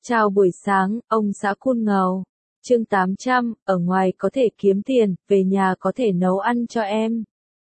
Chào buổi sáng, ông xã Cun Ngầu. Chương 800, ở ngoài có thể kiếm tiền, về nhà có thể nấu ăn cho em.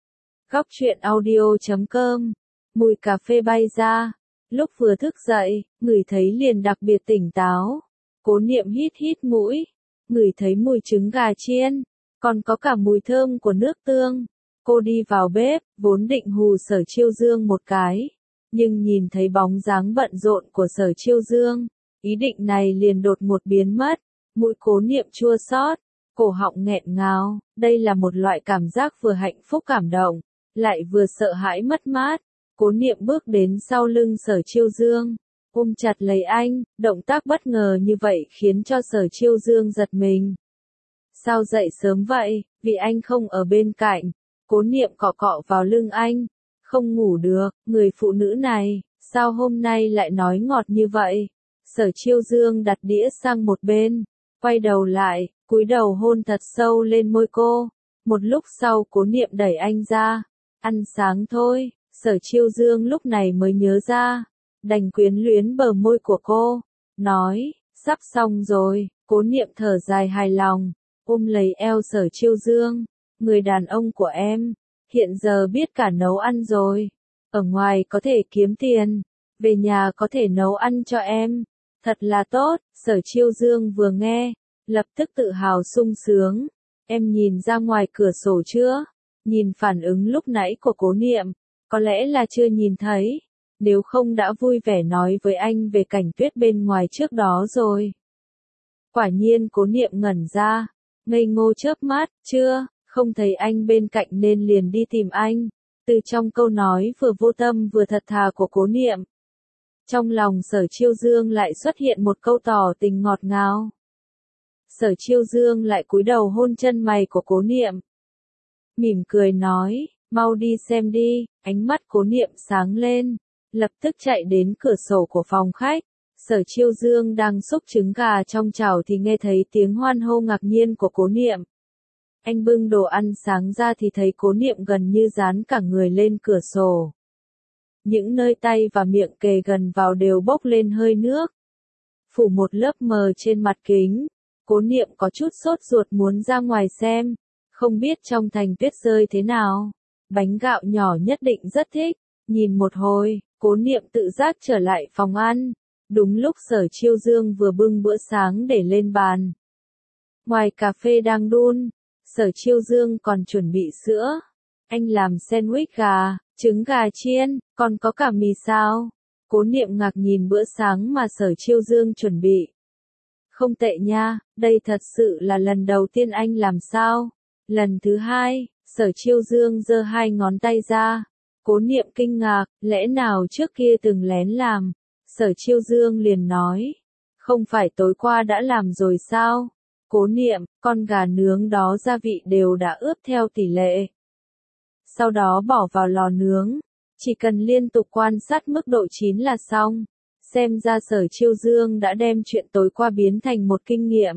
Góc truyện audio.com. Mùi cà phê bay ra. Lúc vừa thức dậy, ngửi thấy liền đặc biệt tỉnh táo. Cố Niệm hít hít mũi, ngửi thấy mùi trứng gà chiên, còn có cả mùi thơm của nước tương. Cô đi vào bếp, vốn định hù Sở Chiêu Dương một cái, nhưng nhìn thấy bóng dáng bận rộn của Sở Chiêu Dương, ý định này liền đột ngột biến mất. Mũi Cố Niệm chua xót, cổ họng nghẹn ngào, đây là một loại cảm giác vừa hạnh phúc cảm động, lại vừa sợ hãi mất mát. Cố Niệm bước đến sau lưng Sở Chiêu Dương, ôm chặt lấy anh, động tác bất ngờ như vậy khiến cho Sở Chiêu Dương giật mình. Sao dậy sớm vậy, vì anh không ở bên cạnh. Cố Niệm cọ cọ vào lưng anh, không ngủ được, người phụ nữ này, sao hôm nay lại nói ngọt như vậy. Sở Chiêu Dương đặt đĩa sang một bên, quay đầu lại, cúi đầu hôn thật sâu lên môi cô. Một lúc sau Cố Niệm đẩy anh ra, ăn sáng thôi. Sở Chiêu Dương lúc này mới nhớ ra, đành quyến luyến bờ môi của cô, nói, sắp xong rồi. Cố Niệm thở dài hài lòng, ôm lấy eo Sở Chiêu Dương, người đàn ông của em, hiện giờ biết cả nấu ăn rồi, ở ngoài có thể kiếm tiền, về nhà có thể nấu ăn cho em, thật là tốt. Sở Chiêu Dương vừa nghe, lập tức tự hào sung sướng. Em nhìn ra ngoài cửa sổ chưa? Nhìn phản ứng lúc nãy của Cố Niệm, có lẽ là chưa nhìn thấy, nếu không đã vui vẻ nói với anh về cảnh tuyết bên ngoài trước đó rồi. Quả nhiên Cố Niệm ngẩn ra, ngây ngô chớp mắt, chưa, không thấy anh bên cạnh nên liền đi tìm anh. Từ trong câu nói vừa vô tâm vừa thật thà của Cố Niệm, trong lòng Sở Chiêu Dương lại xuất hiện một câu tỏ tình ngọt ngào. Sở Chiêu Dương lại cúi đầu hôn chân mày của Cố Niệm, mỉm cười nói, mau đi xem đi. Ánh mắt Cố Niệm sáng lên, lập tức chạy đến cửa sổ của phòng khách. Sở Chiêu Dương đang xúc trứng gà trong chảo thì nghe thấy tiếng hoan hô ngạc nhiên của Cố Niệm. Anh bưng đồ ăn sáng ra thì thấy Cố Niệm gần như dán cả người lên cửa sổ. Những nơi tay và miệng kề gần vào đều bốc lên hơi nước, phủ một lớp mờ trên mặt kính. Cố Niệm có chút sốt ruột muốn ra ngoài xem, không biết trong thành tuyết rơi thế nào. Bánh gạo nhỏ nhất định rất thích. Nhìn một hồi, Cố Niệm tự giác trở lại phòng ăn. Đúng lúc Sở Chiêu Dương vừa bưng bữa sáng để lên bàn. Ngoài cà phê đang đun, Sở Chiêu Dương còn chuẩn bị sữa. Anh làm sandwich gà, trứng gà chiên, còn có cả mì sao. Cố Niệm ngạc nhìn bữa sáng mà Sở Chiêu Dương chuẩn bị. Không tệ nha, đây thật sự là lần đầu tiên anh làm sao. Lần thứ hai, Sở Chiêu Dương giơ hai ngón tay ra. Cố Niệm kinh ngạc, lẽ nào trước kia từng lén làm. Sở Chiêu Dương liền nói, không phải tối qua đã làm rồi sao? Cố Niệm, con gà nướng đó gia vị đều đã ướp theo tỷ lệ, sau đó bỏ vào lò nướng, chỉ cần liên tục quan sát mức độ chín là xong. Xem ra Sở Chiêu Dương đã đem chuyện tối qua biến thành một kinh nghiệm.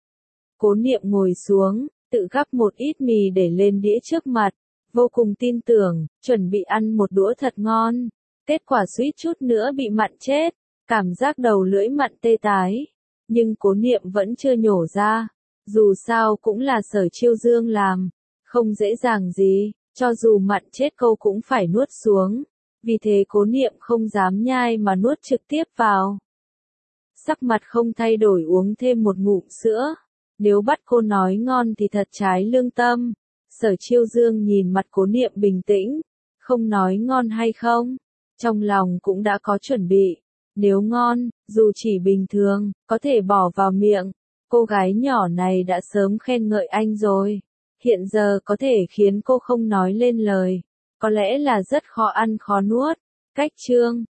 Cố Niệm ngồi xuống, tự gắp một ít mì để lên đĩa trước mặt, vô cùng tin tưởng, chuẩn bị ăn một đũa thật ngon. Kết quả suýt chút nữa bị mặn chết, cảm giác đầu lưỡi mặn tê tái. Nhưng Cố Niệm vẫn chưa nhổ ra, dù sao cũng là Sở Chiêu Dương làm, không dễ dàng gì, cho dù mặn chết cô cũng phải nuốt xuống. Vì thế Cố Niệm không dám nhai mà nuốt trực tiếp vào. Sắc mặt không thay đổi uống thêm một ngụm sữa. Nếu bắt cô nói ngon thì thật trái lương tâm. Sở Chiêu Dương nhìn mặt Cố Niệm bình tĩnh, không nói ngon hay không, trong lòng cũng đã có chuẩn bị. Nếu ngon, dù chỉ bình thường, có thể bỏ vào miệng. Cô gái nhỏ này đã sớm khen ngợi anh rồi. Hiện giờ có thể khiến cô không nói lên lời. Có lẽ là rất khó ăn khó nuốt. Cách chương